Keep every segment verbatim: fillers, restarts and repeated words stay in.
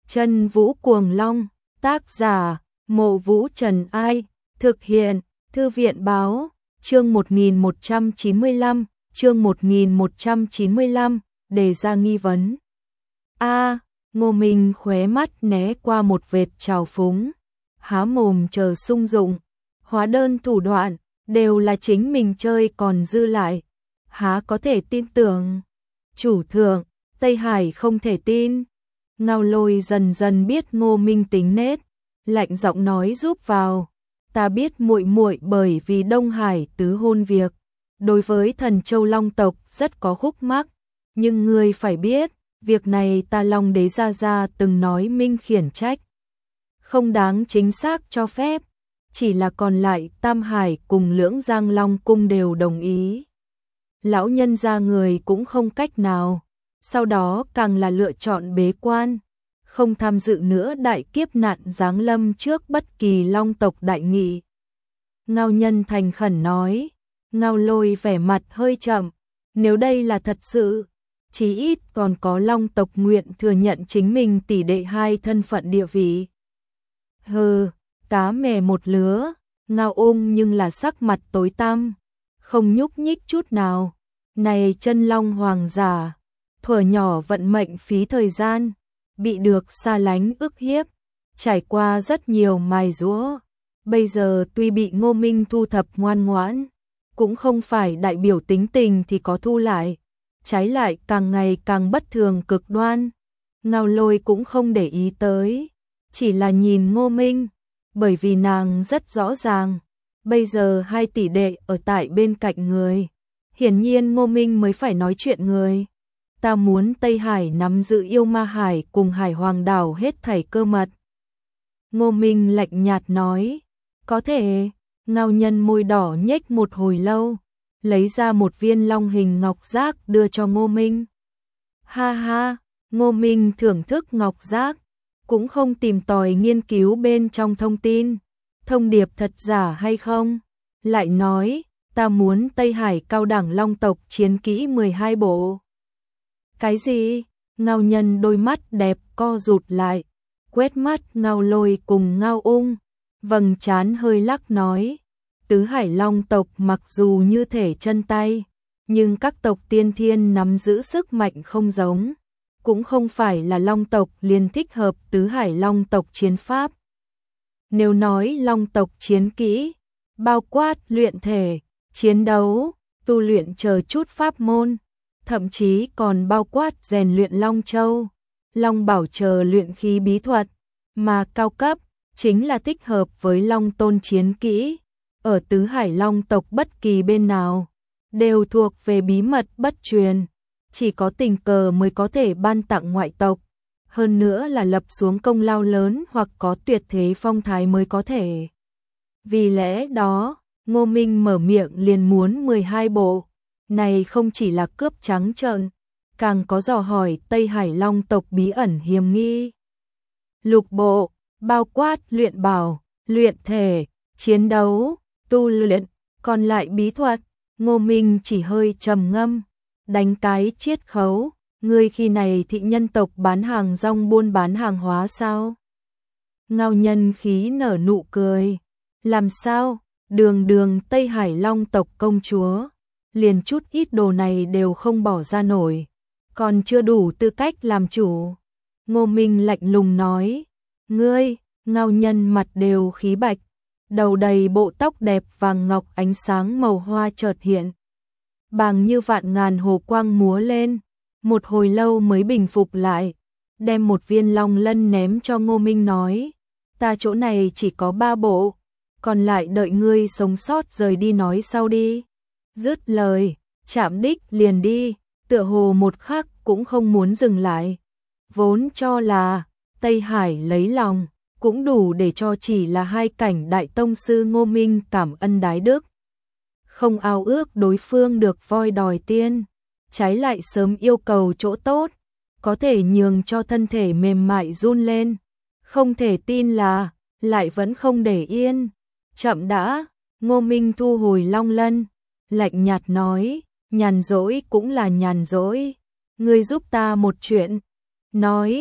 Chân Vũ Cuồng Long, tác giả, Mộ Vũ Trần Ai, thực hiện, Thư viện Báo, chương một nghìn một trăm chín mươi lăm, chương một nghìn một trăm chín mươi lăm, đề ra nghi vấn. A, Ngô Minh khóe mắt né qua một vệt trào phúng, há mồm chờ sung dụng, hóa đơn thủ đoạn, đều là chính mình chơi còn dư lại, há có thể tin tưởng. Chủ thượng, Tây Hải không thể tin. Ngao Lôi dần dần biết Ngô Minh tính nết, lạnh giọng nói giúp vào. Ta biết muội muội bởi vì Đông Hải tứ hôn việc, đối với Thần Châu Long tộc rất có khúc mắc, nhưng ngươi phải biết, việc này ta Long đế gia gia từng nói minh khiển trách, không đáng chính xác cho phép, chỉ là còn lại Tam Hải cùng Lưỡng Giang Long cung đều đồng ý. Lão nhân gia người cũng không cách nào, sau đó càng là lựa chọn bế quan, không tham dự nữa đại kiếp nạn giáng lâm trước bất kỳ Long tộc đại nghị. Ngao Nhân thành khẩn nói. Ngao Lôi vẻ mặt hơi chậm, nếu đây là thật sự, chí ít còn có Long tộc nguyện thừa nhận chính mình tỷ đệ hai thân phận địa vị. Hừ, cá mè một lứa. Ngao Ung nhưng là sắc mặt tối tăm, không nhúc nhích chút nào. Này chân Long hoàng giả, thuở nhỏ vận mệnh phí thời gian, bị được xa lánh ức hiếp, trải qua rất nhiều mài giũa, bây giờ tuy bị Ngô Minh thu thập ngoan ngoãn, cũng không phải đại biểu tính tình thì có thu lại, trái lại càng ngày càng bất thường cực đoan. Ngao Lôi cũng không để ý tới, chỉ là nhìn Ngô Minh, bởi vì nàng rất rõ ràng, bây giờ hai tỷ đệ ở tại bên cạnh người, hiển nhiên Ngô Minh mới phải nói chuyện người. Ta muốn Tây Hải nắm giữ Yêu Ma Hải cùng Hải Hoàng đảo hết thảy cơ mật. Ngô Minh lạnh nhạt nói, có thể. Ngao Nhân môi đỏ nhếch một hồi lâu, lấy ra một viên long hình ngọc giác đưa cho Ngô Minh. Ha ha, Ngô Minh thưởng thức ngọc giác, cũng không tìm tòi nghiên cứu bên trong thông tin, thông điệp thật giả hay không, lại nói, ta muốn Tây Hải cao đẳng Long tộc chiến kỹ mười hai bộ. Cái gì? Ngao Nhân đôi mắt đẹp co rụt lại, quét mắt Ngao Lôi cùng Ngao Ung, vầng trán hơi lắc nói, tứ Hải Long tộc mặc dù như thể chân tay, nhưng các tộc tiên thiên nắm giữ sức mạnh không giống, cũng không phải là Long tộc liền thích hợp tứ Hải Long tộc chiến pháp. Nếu nói Long tộc chiến kỹ, bao quát luyện thể, chiến đấu, tu luyện chờ chút pháp môn, thậm chí còn bao quát rèn luyện Long Châu, Long Bảo chờ luyện khí bí thuật, mà cao cấp chính là thích hợp với Long Tôn chiến kỹ. Ở tứ Hải Long tộc bất kỳ bên nào, đều thuộc về bí mật bất truyền, chỉ có tình cờ mới có thể ban tặng ngoại tộc, hơn nữa là lập xuống công lao lớn hoặc có tuyệt thế phong thái mới có thể. Vì lẽ đó, Ngô Minh mở miệng liền muốn mười hai bộ, này không chỉ là cướp trắng trợn, càng có dò hỏi Tây Hải Long tộc bí ẩn hiểm nghi. Lục bộ, bao quát luyện bảo, luyện thể, chiến đấu, tu luyện, còn lại bí thuật. Ngô Minh chỉ hơi trầm ngâm, đánh cái chiết khấu, ngươi khi này thị nhân tộc bán hàng rong buôn bán hàng hóa sao? Ngao Nhân khí nở nụ cười, làm sao? Đường đường Tây Hải Long tộc công chúa, liền chút ít đồ này đều không bỏ ra nổi, còn chưa đủ tư cách làm chủ. Ngô Minh lạnh lùng nói, ngươi. Ngao Nhân mặt đều khí bạch, đầu đầy bộ tóc đẹp vàng ngọc ánh sáng màu hoa chợt hiện, bàng như vạn ngàn hồ quang múa lên, một hồi lâu mới bình phục lại, đem một viên long lân ném cho Ngô Minh nói, ta chỗ này chỉ có ba bộ, còn lại đợi ngươi sống sót rời đi nói sau đi. Dứt lời, chạm đích liền đi, tựa hồ một khắc cũng không muốn dừng lại, vốn cho là Tây Hải lấy lòng, cũng đủ để cho chỉ là hai cảnh đại tông sư Ngô Minh cảm ân đái đức. Không ao ước đối phương được voi đòi tiên, trái lại sớm yêu cầu chỗ tốt, có thể nhường cho thân thể mềm mại run lên. Không thể tin là, lại vẫn không để yên. Chậm đã, Ngô Minh thu hồi long lân, lạnh nhạt nói, nhàn rỗi cũng là nhàn rỗi, ngươi giúp ta một chuyện. Nói,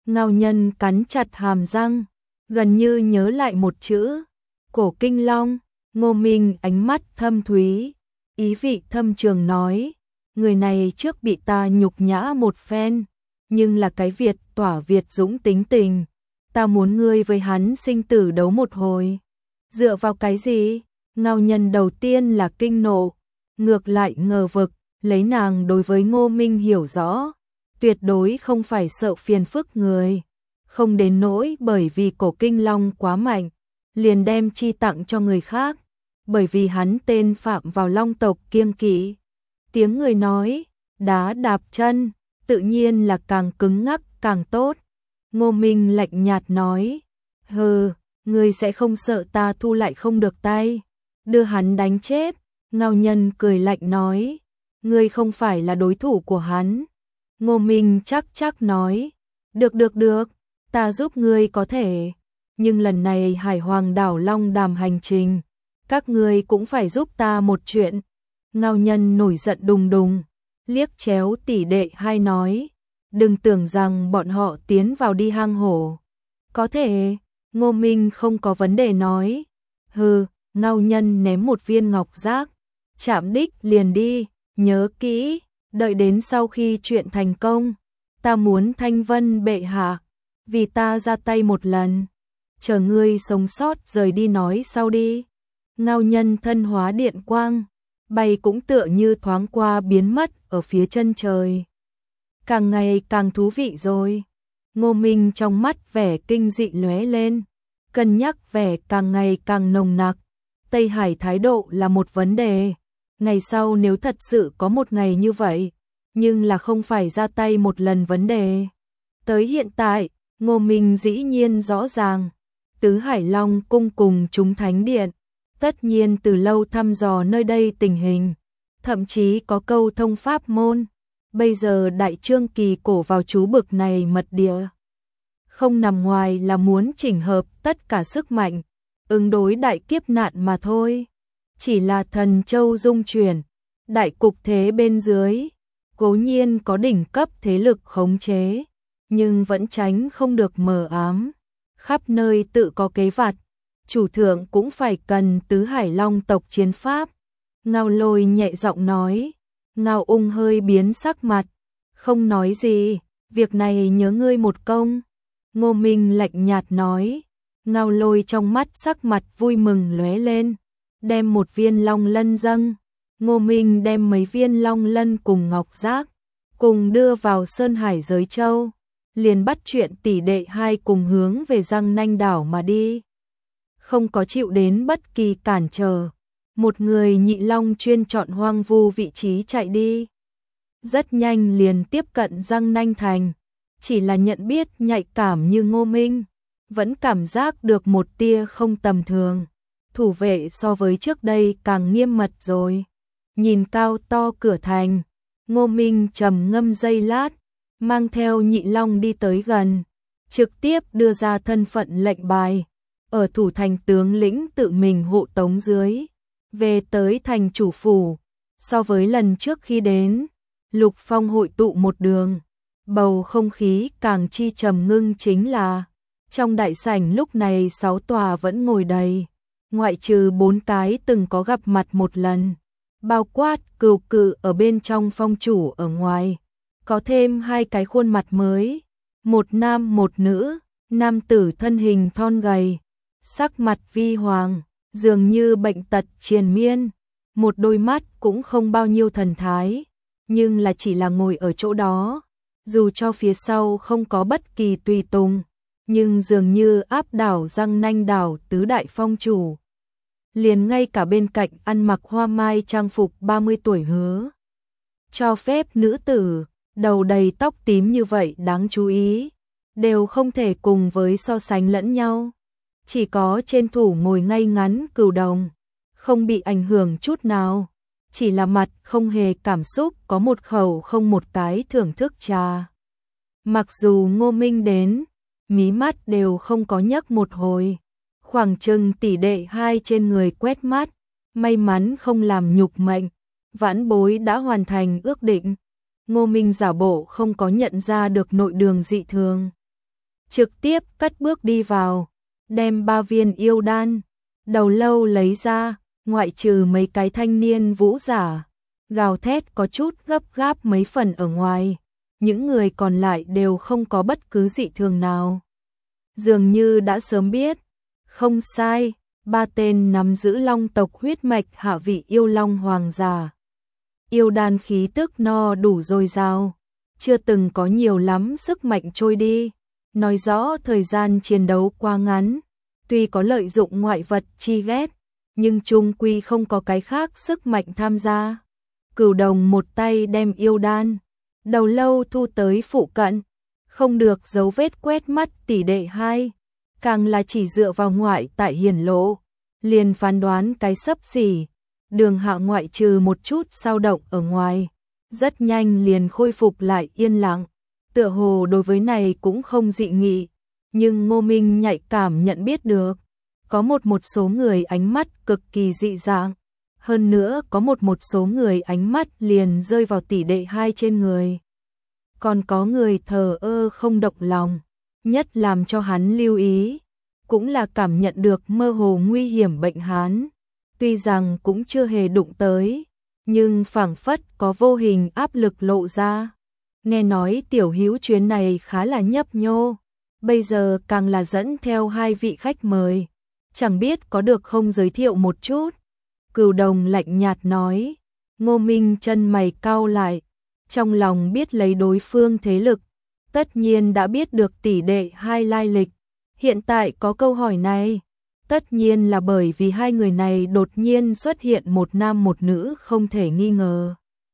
Ngao Nhân cắn chặt hàm răng, gần như nhớ lại một chữ, Cổ Kinh Long. Ngô Minh ánh mắt thâm thúy, ý vị thâm trường nói, người này trước bị ta nhục nhã một phen, nhưng là cái Việt tỏa Việt dũng tính tình, ta muốn ngươi với hắn sinh tử đấu một hồi. Dựa vào cái gì? Ngao Nhân đầu tiên là kinh nộ, ngược lại ngờ vực, lấy nàng đối với Ngô Minh hiểu rõ, tuyệt đối không phải sợ phiền phức người, không đến nỗi bởi vì Cổ Kinh Long quá mạnh, liền đem chi tặng cho người khác, bởi vì hắn tên phạm vào Long tộc kiêng kỵ. Tiếng người nói, đá đạp chân, tự nhiên là càng cứng ngắc càng tốt. Ngô Minh lạnh nhạt nói, hừ, ngươi sẽ không sợ ta thu lại không được tay, đưa hắn đánh chết. Ngao Nhân cười lạnh nói, ngươi không phải là đối thủ của hắn. Ngô Minh chắc chắc nói, được được được, ta giúp ngươi có thể, nhưng lần này Hải Hoàng đảo Long Đàm hành trình, các ngươi cũng phải giúp ta một chuyện. Ngao Nhân nổi giận đùng đùng, liếc chéo tỷ đệ hai nói, đừng tưởng rằng bọn họ tiến vào đi hang hổ. Có thể, Ngô Minh không có vấn đề nói, hừ. Ngao Nhân ném một viên ngọc giác, chạm đích liền đi, nhớ kỹ, đợi đến sau khi chuyện thành công, ta muốn Thanh Vân bệ hạ, vì ta ra tay một lần, chờ ngươi sống sót rời đi nói sau đi. Ngao Nhân thân hóa điện quang, bay cũng tựa như thoáng qua biến mất ở phía chân trời. Càng ngày càng thú vị rồi. Ngô Minh trong mắt vẻ kinh dị lóe lên, cân nhắc vẻ càng ngày càng nồng nặc. Tây Hải thái độ là một vấn đề, ngày sau nếu thật sự có một ngày như vậy, nhưng là không phải ra tay một lần vấn đề. Tới hiện tại, Ngô Minh dĩ nhiên rõ ràng, Tứ Hải Long cung cùng chúng thánh điện, tất nhiên từ lâu thăm dò nơi đây tình hình, thậm chí có câu thông pháp môn. Bây giờ đại trương kỳ cổ vào chú bực này mật địa, không nằm ngoài là muốn chỉnh hợp tất cả sức mạnh, ứng đối đại kiếp nạn mà thôi. Chỉ là thần châu dung chuyển, đại cục thế bên dưới, cố nhiên có đỉnh cấp thế lực khống chế, nhưng vẫn tránh không được mờ ám, khắp nơi tự có kế vặt, chủ thượng cũng phải cần Tứ Hải Long tộc chiến pháp. Ngao Lôi nhẹ giọng nói. Ngao Ung hơi biến sắc mặt, không nói gì, việc này nhớ ngươi một công. Ngô Minh lạnh nhạt nói. Ngao Lôi trong mắt sắc mặt vui mừng lóe lên, đem một viên long lân dâng. Ngô Minh đem mấy viên long lân cùng ngọc giác, cùng đưa vào Sơn Hải Giới Châu, liền bắt chuyện tỷ đệ hai cùng hướng về Giang Nanh đảo mà đi. Không có chịu đến bất kỳ cản trở, một người nhị long chuyên chọn hoang vu vị trí chạy đi. Rất nhanh liền tiếp cận Giang Nanh thành, chỉ là nhận biết nhạy cảm như Ngô Minh, vẫn cảm giác được một tia không tầm thường. Thủ vệ so với trước đây càng nghiêm mật rồi. Nhìn cao to cửa thành, Ngô Minh trầm ngâm giây lát, mang theo nhị long đi tới gần, trực tiếp đưa ra thân phận lệnh bài, ở thủ thành tướng lĩnh tự mình hộ tống dưới, về tới thành chủ phủ. So với lần trước khi đến, Lục Phong hội tụ một đường, bầu không khí càng chi trầm ngưng chính là, trong đại sảnh lúc này sáu tòa vẫn ngồi đầy, ngoại trừ bốn cái từng có gặp mặt một lần, bao quát Cừu Cự ở bên trong phong chủ ở ngoài, có thêm hai cái khuôn mặt mới, một nam một nữ, nam tử thân hình thon gầy, sắc mặt vi hoàng, dường như bệnh tật triền miên, một đôi mắt cũng không bao nhiêu thần thái, nhưng là chỉ là ngồi ở chỗ đó, dù cho phía sau không có bất kỳ tùy tùng, nhưng dường như áp đảo Giang Nanh đảo tứ đại phong chủ. Liền ngay cả bên cạnh ăn mặc hoa mai trang phục ba mươi tuổi Hứa cho phép nữ tử, đầu đầy tóc tím như vậy đáng chú ý, đều không thể cùng với so sánh lẫn nhau. Chỉ có trên thủ ngồi ngay ngắn Cửu Đồng, không bị ảnh hưởng chút nào, chỉ là mặt không hề cảm xúc, có một khẩu không một cái thưởng thức trà. Mặc dù Ngô Minh đến, mí mắt đều không có nhấc một hồi, khoảng chừng tỷ đệ hai trên người quét mắt, may mắn không làm nhục mệnh, vãn bối đã hoàn thành ước định. Ngô Minh giả bộ không có nhận ra được nội đường dị thường, trực tiếp cất bước đi vào, đem ba viên yêu đan, đầu lâu lấy ra, ngoại trừ mấy cái thanh niên vũ giả, gào thét có chút gấp gáp mấy phần ở ngoài, những người còn lại đều không có bất cứ dị thường nào. Dường như đã sớm biết, không sai, ba tên nắm giữ long tộc huyết mạch hạ vị yêu long hoàng giả. Yêu đan khí tức no đủ dồi dào, chưa từng có nhiều lắm sức mạnh trôi đi, nói rõ thời gian chiến đấu quá ngắn, tuy có lợi dụng ngoại vật chi ghét, nhưng chung quy không có cái khác sức mạnh tham gia. Cửu Đồng một tay đem yêu đan, đầu lâu thu tới phụ cận, không được dấu vết quét mắt tỷ đệ hai, càng là chỉ dựa vào ngoại tại hiển lộ, liền phán đoán cái sấp xỉ, Đường Hạ ngoại trừ một chút dao động ở ngoài, rất nhanh liền khôi phục lại yên lặng, tựa hồ đối với này cũng không dị nghị, nhưng Ngô Minh nhạy cảm nhận biết được, có một một số người ánh mắt cực kỳ dị dạng, hơn nữa có một một số người ánh mắt liền rơi vào tỷ đệ hai trên người. Còn có người thờ ơ không động lòng, nhất làm cho hắn lưu ý, cũng là cảm nhận được mơ hồ nguy hiểm bệnh hán, tuy rằng cũng chưa hề đụng tới, nhưng phảng phất có vô hình áp lực lộ ra. Nghe nói Tiểu Hữu chuyến này khá là nhấp nhô, bây giờ càng là dẫn theo hai vị khách mời, chẳng biết có được không giới thiệu một chút. Cửu Đồng lạnh nhạt nói. Ngô Minh chân mày cau lại, trong lòng biết lấy đối phương thế lực, tất nhiên đã biết được tỷ đệ hai lai lịch. Hiện tại có câu hỏi này, tất nhiên là bởi vì hai người này đột nhiên xuất hiện một nam một nữ không thể nghi ngờ.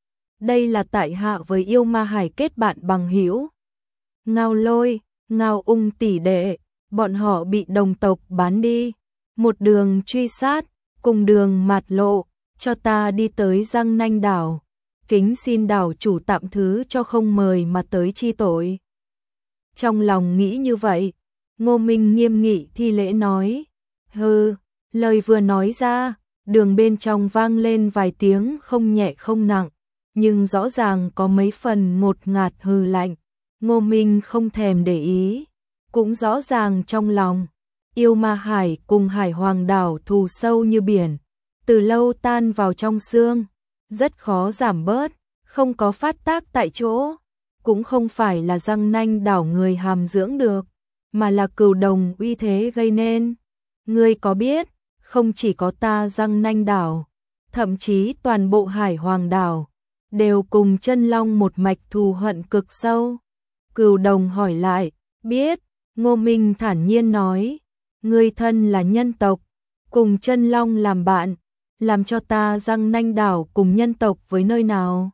Đây là tại hạ với yêu ma hải kết bạn bằng hữu. Ngao Lôi, Ngao Ung tỷ đệ, bọn họ bị đồng tộc bán đi, một đường truy sát, cùng đường mạt lộ, cho ta đi tới Giang Nanh đảo, kính xin đảo chủ tạm thứ cho không mời mà tới chi tội. Trong lòng nghĩ như vậy, Ngô Minh nghiêm nghị thi lễ nói, hừ, lời vừa nói ra, đường bên trong vang lên vài tiếng không nhẹ không nặng, nhưng rõ ràng có mấy phần ngột ngạt hừ lạnh, Ngô Minh không thèm để ý, cũng rõ ràng trong lòng, yêu ma hải cùng hải hoàng đảo thù sâu như biển, từ lâu tan vào trong xương, rất khó giảm bớt, không có phát tác tại chỗ, cũng không phải là Giang Nanh đảo người hàm dưỡng được, mà là Cửu Đồng uy thế gây nên. Ngươi có biết, không chỉ có ta Giang Nanh đảo, thậm chí toàn bộ hải hoàng đảo, đều cùng chân long một mạch thù hận cực sâu. Cửu Đồng hỏi lại, biết, Ngô Minh thản nhiên nói, ngươi thân là nhân tộc, cùng chân long làm bạn, làm cho ta Giang Nanh đảo cùng nhân tộc với nơi nào.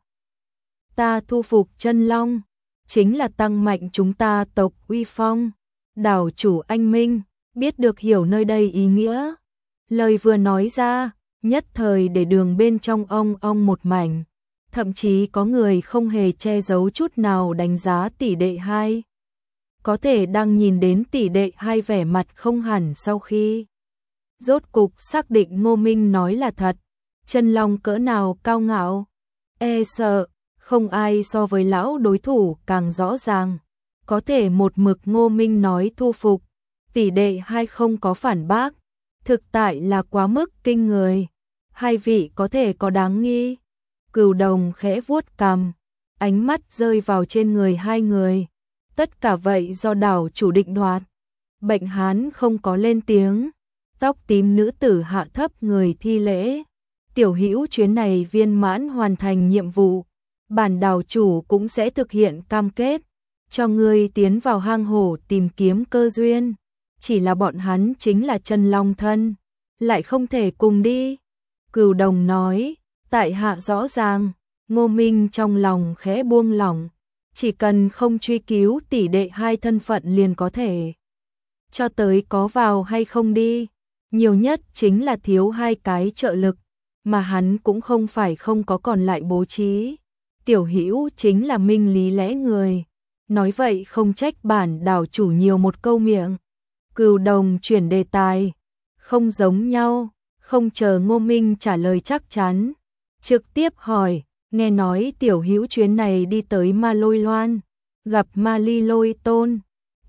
Ta thu phục chân long, chính là tăng mạnh chúng ta tộc uy phong. Đảo chủ anh Minh, biết được hiểu nơi đây ý nghĩa. Lời vừa nói ra, nhất thời để đường bên trong ong ong một mảnh. Thậm chí có người không hề che giấu chút nào đánh giá tỷ đệ hai. Có thể đang nhìn đến tỷ đệ hai vẻ mặt không hẳn sau khi. Rốt cục xác định Ngô Minh nói là thật. Chân long cỡ nào cao ngạo. E sợ, không ai so với lão đối thủ càng rõ ràng. Có thể một mực Ngô Minh nói thu phục, tỷ đệ hai không có phản bác, thực tại là quá mức kinh người. Hai vị có thể có đáng nghi. Cửu Đồng khẽ vuốt cằm, ánh mắt rơi vào trên người hai người. Tất cả vậy do đảo chủ định đoạt. Bệnh hán không có lên tiếng, tóc tím nữ tử hạ thấp người thi lễ. Tiểu Hữu chuyến này viên mãn hoàn thành nhiệm vụ, bản đảo chủ cũng sẽ thực hiện cam kết, cho ngươi tiến vào hang hổ tìm kiếm cơ duyên. Chỉ là bọn hắn chính là chân long thân, lại không thể cùng đi. Cửu Đồng nói, tại hạ rõ ràng. Ngô Minh trong lòng khẽ buông lỏng, chỉ cần không truy cứu tỷ đệ hai thân phận liền có thể. Cho tới có vào hay không đi, nhiều nhất chính là thiếu hai cái trợ lực, mà hắn cũng không phải không có còn lại bố trí. Tiểu Hữu chính là minh lý lẽ người, nói vậy không trách bản đảo chủ nhiều một câu miệng. Cửu Đồng chuyển đề tài, không giống nhau, không chờ Ngô Minh trả lời chắc chắn, trực tiếp hỏi, nghe nói Tiểu Hữu chuyến này đi tới Ma Lôi Loan, gặp Ma Ly Lôi Tôn,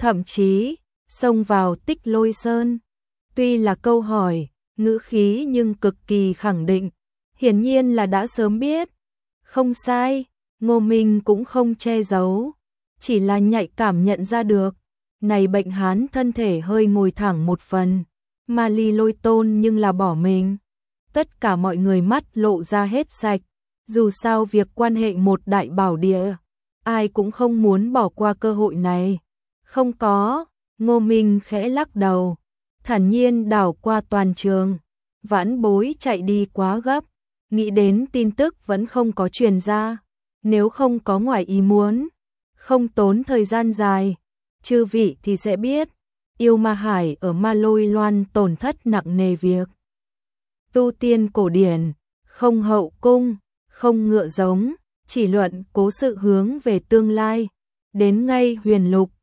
thậm chí xông vào Tích Lôi Sơn. Tuy là câu hỏi, ngữ khí nhưng cực kỳ khẳng định, hiển nhiên là đã sớm biết. Không sai, Ngô Minh cũng không che giấu, chỉ là nhạy cảm nhận ra được, này bệnh hán thân thể hơi ngồi thẳng một phần, mà Ly Lôi Tôn nhưng là bỏ mình. Tất cả mọi người mắt lộ ra hết sạch, dù sao việc quan hệ một đại bảo địa, ai cũng không muốn bỏ qua cơ hội này. Không có, Ngô Minh khẽ lắc đầu, thản nhiên đảo qua toàn trường. Vãn Bối chạy đi quá gấp, nghĩ đến tin tức vẫn không có truyền ra, nếu không có ngoài ý muốn, không tốn thời gian dài, chư vị thì sẽ biết, Yêu Ma Hải ở Ma Lôi Loan tổn thất nặng nề việc. Tu tiên cổ điển, không hậu cung, không ngựa giống, chỉ luận cố sự hướng về tương lai, đến ngay huyền lục,